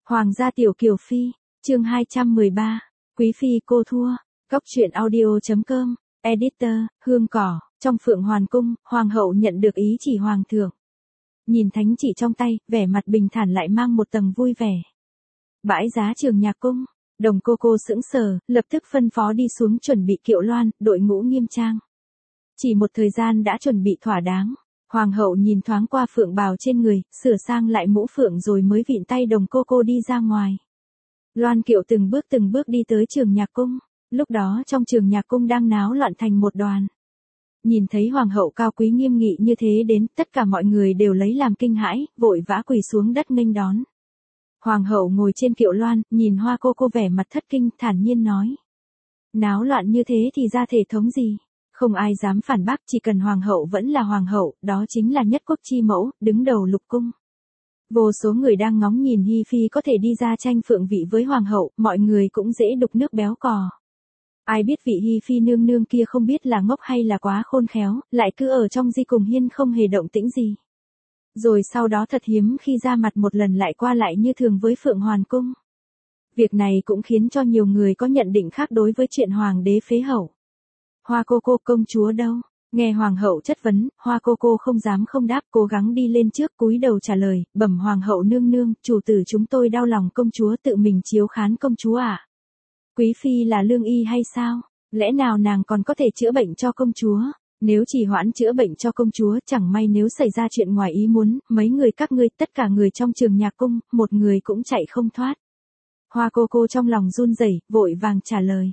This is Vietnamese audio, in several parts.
Hoàng gia tiểu kiều phi, chương 213, quý phi cô thua, góc truyện audio.com, editor, Hương Cỏ, trong Phượng Hoàn Cung, Hoàng hậu nhận được ý chỉ Hoàng thượng. Nhìn thánh chỉ trong tay, vẻ mặt bình thản lại mang một tầng vui vẻ. Bãi giá Trường Nhạc Cung, Đồng cô sững sờ, lập tức phân phó đi xuống chuẩn bị kiệu loan, đội ngũ nghiêm trang. Chỉ một thời gian đã chuẩn bị thỏa đáng. Hoàng hậu nhìn thoáng qua phượng bào trên người, sửa sang lại mũ phượng rồi mới vịn tay Đồng cô đi ra ngoài. Loan kiệu từng bước đi tới Trường Nhạc Cung. Lúc đó trong Trường Nhạc Cung đang náo loạn thành một đoàn. Nhìn thấy hoàng hậu cao quý nghiêm nghị như thế đến, tất cả mọi người đều lấy làm kinh hãi, vội vã quỳ xuống đất nghênh đón. Hoàng hậu ngồi trên kiệu loan, nhìn Hoa cô vẻ mặt thất kinh, thản nhiên nói: náo loạn như thế thì ra thể thống gì? Không ai dám phản bác, chỉ cần hoàng hậu vẫn là hoàng hậu, đó chính là nhất quốc chi mẫu, đứng đầu lục cung. Vô số người đang ngóng nhìn Hi Phi có thể đi ra tranh phượng vị với hoàng hậu, mọi người cũng dễ đục nước béo cò. Ai biết vị Hi Phi nương nương kia không biết là ngốc hay là quá khôn khéo, lại cứ ở trong di cùng hiên không hề động tĩnh gì. Rồi sau đó thật hiếm khi ra mặt một lần lại qua lại như thường với Phượng Hoàn Cung. Việc này cũng khiến cho nhiều người có nhận định khác đối với chuyện hoàng đế phế hậu. Hoa cô công chúa đâu? Nghe hoàng hậu chất vấn, Hoa cô không dám không đáp, cố gắng đi lên trước cúi đầu trả lời, bẩm hoàng hậu nương nương, chủ tử chúng tôi đau lòng công chúa tự mình chiếu khán công chúa ạ. Quý phi là lương y hay sao? Lẽ nào nàng còn có thể chữa bệnh cho công chúa? Nếu chỉ hoãn chữa bệnh cho công chúa, chẳng may nếu xảy ra chuyện ngoài ý muốn, mấy người các ngươi, tất cả người trong Trường Nhạc Cung, một người cũng chạy không thoát. Hoa cô trong lòng run rẩy, vội vàng trả lời.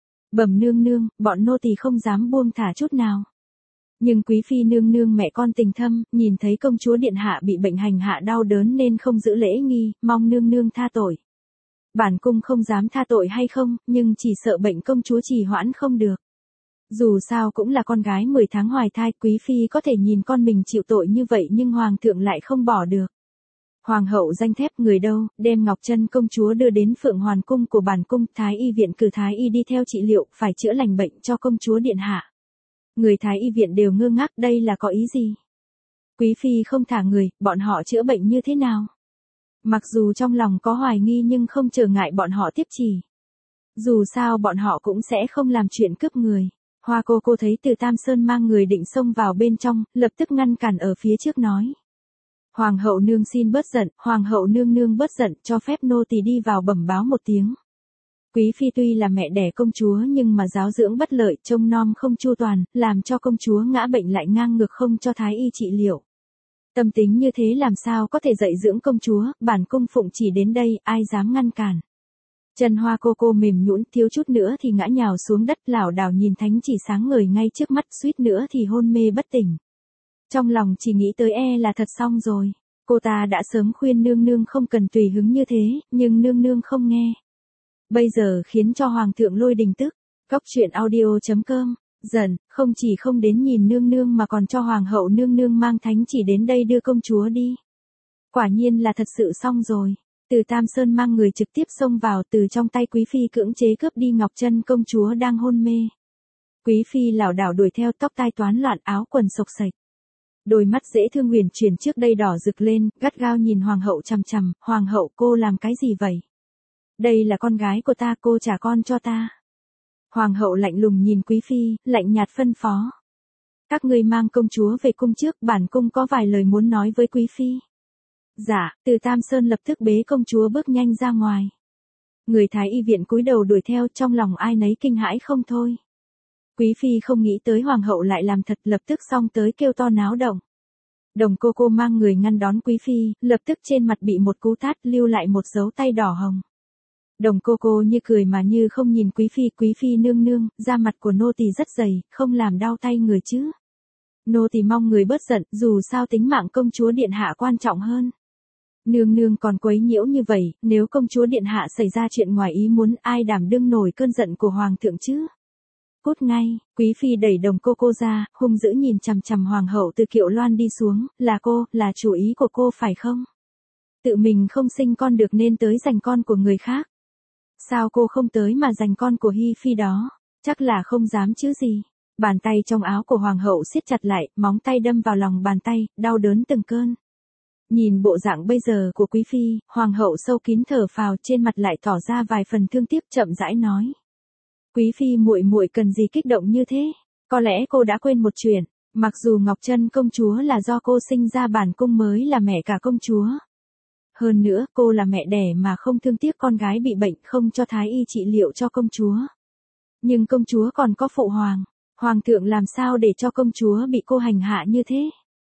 Bẩm nương nương, bọn nô tỳ không dám buông thả chút nào. Nhưng quý phi nương nương mẹ con tình thâm, nhìn thấy công chúa điện hạ bị bệnh hành hạ đau đớn nên không giữ lễ nghi, mong nương nương tha tội. Bản cung không dám tha tội hay không, nhưng chỉ sợ bệnh công chúa trì hoãn không được. Dù sao cũng là con gái 10 tháng hoài thai, quý phi có thể nhìn con mình chịu tội như vậy nhưng hoàng thượng lại không bỏ được. Hoàng hậu danh thép người đâu, đem Ngọc Chân công chúa đưa đến Phượng Hoàn Cung của bản cung, Thái y viện cử Thái y đi theo trị liệu, phải chữa lành bệnh cho công chúa điện hạ. Người Thái y viện đều ngơ ngác, đây là có ý gì? Quý phi không thả người, bọn họ chữa bệnh như thế nào? Mặc dù trong lòng có hoài nghi nhưng không trở ngại bọn họ tiếp chỉ. Dù sao bọn họ cũng sẽ không làm chuyện cướp người. Hoa cô thấy Từ Tam Sơn mang người định xông vào bên trong, lập tức ngăn cản ở phía trước nói. Hoàng hậu nương xin bớt giận, hoàng hậu nương nương bớt giận, cho phép nô tỳ đi vào bẩm báo một tiếng. Quý phi tuy là mẹ đẻ công chúa nhưng mà giáo dưỡng bất lợi, trông nom không chu toàn, làm cho công chúa ngã bệnh lại ngang ngược không cho thái y trị liệu. Tâm tính như thế làm sao có thể dạy dưỡng công chúa, bản cung phụng chỉ đến đây, ai dám ngăn cản. Chân Hoa cô mềm nhũn, thiếu chút nữa thì ngã nhào xuống đất, lảo đảo nhìn thánh chỉ sáng ngời ngay trước mắt, suýt nữa thì hôn mê bất tỉnh. Trong lòng chỉ nghĩ tới là thật xong rồi. Cô ta đã sớm khuyên nương nương không cần tùy hứng như thế, nhưng nương nương không nghe. Bây giờ khiến cho hoàng thượng lôi đình tức. Góc truyện audio.com, giận, không chỉ không đến nhìn nương nương mà còn cho hoàng hậu nương nương mang thánh chỉ đến đây đưa công chúa đi. Quả nhiên là thật sự xong rồi. Từ Tam Sơn mang người trực tiếp xông vào, từ trong tay quý phi cưỡng chế cướp đi Ngọc Chân công chúa đang hôn mê. Quý phi lảo đảo đuổi theo, tóc tai toán loạn, áo quần xộc xệch. Đôi mắt dễ thương huyền chuyển trước đây đỏ rực lên, gắt gao nhìn hoàng hậu chằm chằm, hoàng hậu cô làm cái gì vậy? Đây là con gái của ta, cô trả con cho ta. Hoàng hậu lạnh lùng nhìn quý phi, lạnh nhạt phân phó. Các ngươi mang công chúa về cung trước, bản cung có vài lời muốn nói với quý phi. Dạ, Từ Tam Sơn lập tức bế công chúa bước nhanh ra ngoài. Người Thái y viện cúi đầu đuổi theo, trong lòng ai nấy kinh hãi không thôi. Quý phi không nghĩ tới hoàng hậu lại làm thật, lập tức xông tới kêu to náo động. Đồng cô mang người ngăn đón quý phi, lập tức trên mặt bị một cú tát, lưu lại một dấu tay đỏ hồng. Đồng cô như cười mà như không nhìn quý phi nương nương, da mặt của nô tỳ rất dày, không làm đau tay người chứ. Nô tỳ mong người bớt giận, dù sao tính mạng công chúa điện hạ quan trọng hơn. Nương nương còn quấy nhiễu như vậy, nếu công chúa điện hạ xảy ra chuyện ngoài ý muốn, ai đảm đương nổi cơn giận của hoàng thượng chứ? Cút ngay, quý phi đẩy đồng cô ra, hung dữ nhìn chằm chằm hoàng hậu từ kiệu loan đi xuống, là chủ ý của cô phải không? Tự mình không sinh con được nên tới giành con của người khác. Sao cô không tới mà giành con của Hi Phi đó? Chắc là không dám chứ gì. Bàn tay trong áo của hoàng hậu siết chặt lại, móng tay đâm vào lòng bàn tay, đau đớn từng cơn. Nhìn bộ dạng bây giờ của quý phi, hoàng hậu sâu kín thở phào, trên mặt lại tỏ ra vài phần thương tiếc, chậm rãi nói. Quý phi muội muội cần gì kích động như thế? Có lẽ cô đã quên một chuyện, mặc dù Ngọc Chân công chúa là do cô sinh ra bản cung mới là mẹ cả công chúa. Hơn nữa, cô là mẹ đẻ mà không thương tiếc con gái bị bệnh, không cho thái y trị liệu cho công chúa. Nhưng công chúa còn có phụ hoàng, hoàng thượng làm sao để cho công chúa bị cô hành hạ như thế?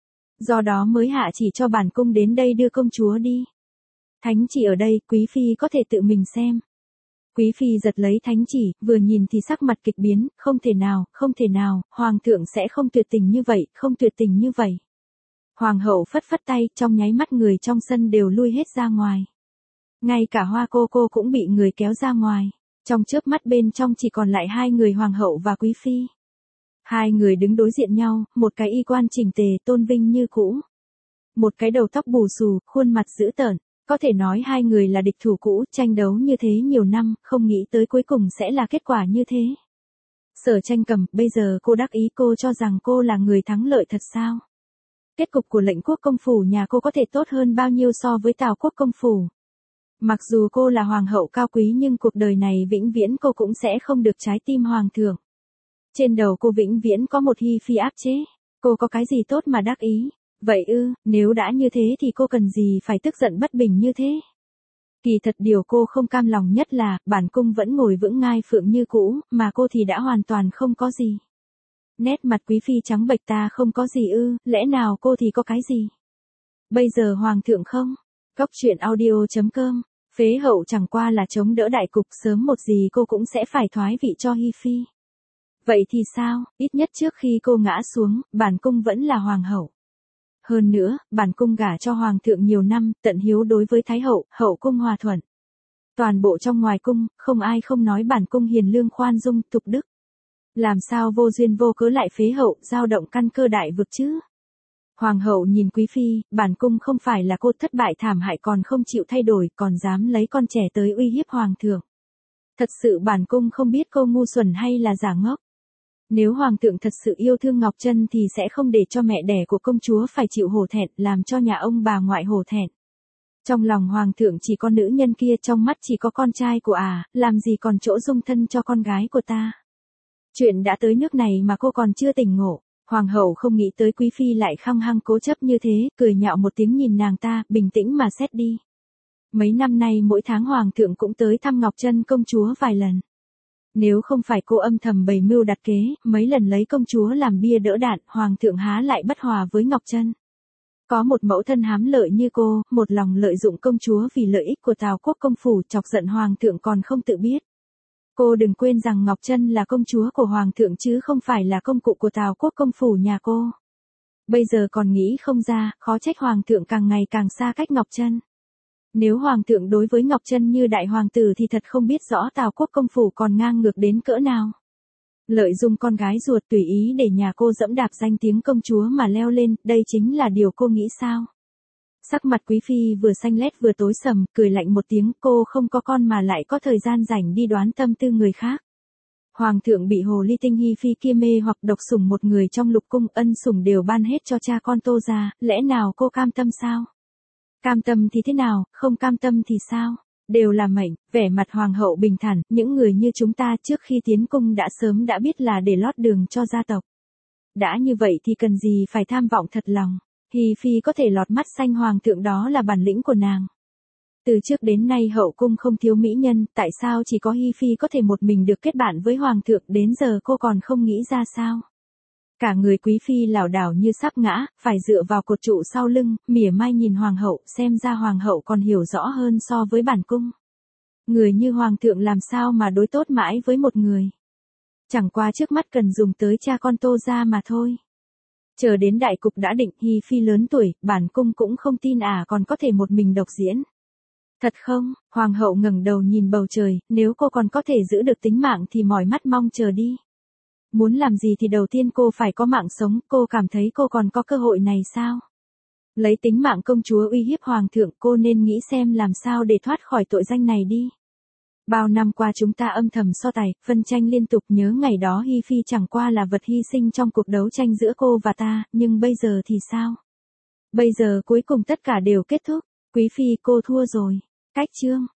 Do đó mới hạ chỉ cho bản cung đến đây đưa công chúa đi. Thánh chỉ ở đây, quý phi có thể tự mình xem. Quý phi giật lấy thánh chỉ, vừa nhìn thì sắc mặt kịch biến, không thể nào, hoàng thượng sẽ không tuyệt tình như vậy, không tuyệt tình như vậy. Hoàng hậu phất phất tay, trong nháy mắt người trong sân đều lui hết ra ngoài. Ngay cả Hoa cô cũng bị người kéo ra ngoài. Trong chớp mắt bên trong chỉ còn lại hai người hoàng hậu và quý phi. Hai người đứng đối diện nhau, một cái y quan chỉnh tề tôn vinh như cũ. Một cái đầu tóc bù xù, khuôn mặt dữ tợn. Có thể nói hai người là địch thủ cũ, tranh đấu như thế nhiều năm, không nghĩ tới cuối cùng sẽ là kết quả như thế. Sở Tranh Cầm, bây giờ cô đắc ý, cô cho rằng cô là người thắng lợi thật sao? Kết cục của Lệnh Quốc công phủ nhà cô có thể tốt hơn bao nhiêu so với Tào Quốc công phủ? Mặc dù cô là hoàng hậu cao quý nhưng cuộc đời này vĩnh viễn cô cũng sẽ không được trái tim hoàng thượng. Trên đầu cô vĩnh viễn có một hi phi áp chế. Cô có cái gì tốt mà đắc ý? Vậy nếu đã như thế thì cô cần gì phải tức giận bất bình như thế? Kỳ thật điều cô không cam lòng nhất là, bản cung vẫn ngồi vững ngai phượng như cũ, mà cô thì đã hoàn toàn không có gì. Nét mặt quý phi trắng bệch, ta không có gì lẽ nào cô thì có cái gì? Bây giờ hoàng thượng không? Góc truyện audio.com, phế hậu chẳng qua là chống đỡ đại cục, sớm một gì cô cũng sẽ phải thoái vị cho hi phi. Vậy thì sao, ít nhất trước khi cô ngã xuống, bản cung vẫn là hoàng hậu. Hơn nữa, bản cung gả cho hoàng thượng nhiều năm, tận hiếu đối với thái hậu, hậu cung hòa thuận. Toàn bộ trong ngoài cung, không ai không nói bản cung hiền lương khoan dung, tục đức. Làm sao vô duyên vô cớ lại phế hậu, dao động căn cơ đại vực chứ? Hoàng hậu nhìn quý phi, bản cung không phải là cô thất bại thảm hại còn không chịu thay đổi, còn dám lấy con trẻ tới uy hiếp hoàng thượng. Thật sự bản cung không biết cô ngu xuẩn hay là giả ngốc. Nếu hoàng thượng thật sự yêu thương Ngọc Chân thì sẽ không để cho mẹ đẻ của công chúa phải chịu hổ thẹn, làm cho nhà ông bà ngoại hổ thẹn. Trong lòng hoàng thượng chỉ có nữ nhân kia, trong mắt chỉ có con trai của làm gì còn chỗ dung thân cho con gái của ta. Chuyện đã tới nước này mà cô còn chưa tỉnh ngộ. Hoàng hậu không nghĩ tới quý phi lại khăng khăng cố chấp như thế, cười nhạo một tiếng nhìn nàng ta, bình tĩnh mà xét đi. Mấy năm nay mỗi tháng hoàng thượng cũng tới thăm Ngọc Chân công chúa vài lần. Nếu không phải cô âm thầm bày mưu đặt kế, mấy lần lấy công chúa làm bia đỡ đạn, hoàng thượng há lại bất hòa với Ngọc Chân. Có một mẫu thân hám lợi như cô, một lòng lợi dụng công chúa vì lợi ích của Tào Quốc công phủ, chọc giận hoàng thượng còn không tự biết. Cô đừng quên rằng Ngọc Chân là công chúa của hoàng thượng chứ không phải là công cụ của Tào Quốc công phủ nhà cô. Bây giờ còn nghĩ không ra, khó trách hoàng thượng càng ngày càng xa cách Ngọc Chân. Nếu hoàng thượng đối với Ngọc Chân như đại hoàng tử thì thật không biết rõ Tào Quốc công phủ còn ngang ngược đến cỡ nào. Lợi dụng con gái ruột tùy ý để nhà cô dẫm đạp danh tiếng công chúa mà leo lên, đây chính là điều cô nghĩ sao? Sắc mặt quý phi vừa xanh lét vừa tối sầm, cười lạnh một tiếng, cô không có con mà lại có thời gian rảnh đi đoán tâm tư người khác. Hoàng thượng bị hồ ly tinh hi phi kia mê hoặc độc sủng một người trong lục cung, ân sủng đều ban hết cho cha con Tô gia, lẽ nào cô cam tâm sao? Cam tâm thì thế nào, không cam tâm thì sao? Đều là mệnh. Vẻ mặt hoàng hậu bình thản, những người như chúng ta trước khi tiến cung đã sớm đã biết là để lót đường cho gia tộc. Đã như vậy thì cần gì phải tham vọng thật lòng. Hi phi có thể lọt mắt xanh hoàng thượng đó là bản lĩnh của nàng. Từ trước đến nay hậu cung không thiếu mỹ nhân, tại sao chỉ có Hi phi có thể một mình được kết bạn với hoàng thượng, đến giờ cô còn không nghĩ ra sao? Cả người quý phi lảo đảo như sắp ngã, phải dựa vào cột trụ sau lưng, mỉa mai nhìn hoàng hậu, xem ra hoàng hậu còn hiểu rõ hơn so với bản cung. Người như hoàng thượng làm sao mà đối tốt mãi với một người. Chẳng qua trước mắt cần dùng tới cha con Tô gia mà thôi. Chờ đến đại cục đã định, Hi phi lớn tuổi, bản cung cũng không tin còn có thể một mình độc diễn. Thật không? Hoàng hậu ngẩng đầu nhìn bầu trời, nếu cô còn có thể giữ được tính mạng thì mỏi mắt mong chờ đi. Muốn làm gì thì đầu tiên cô phải có mạng sống, cô cảm thấy cô còn có cơ hội này sao? Lấy tính mạng công chúa uy hiếp hoàng thượng, cô nên nghĩ xem làm sao để thoát khỏi tội danh này đi. Bao năm qua chúng ta âm thầm so tài, phân tranh liên tục, nhớ ngày đó Hi phi chẳng qua là vật hy sinh trong cuộc đấu tranh giữa cô và ta, nhưng bây giờ thì sao? Bây giờ cuối cùng tất cả đều kết thúc, quý phi cô thua rồi. Cách chương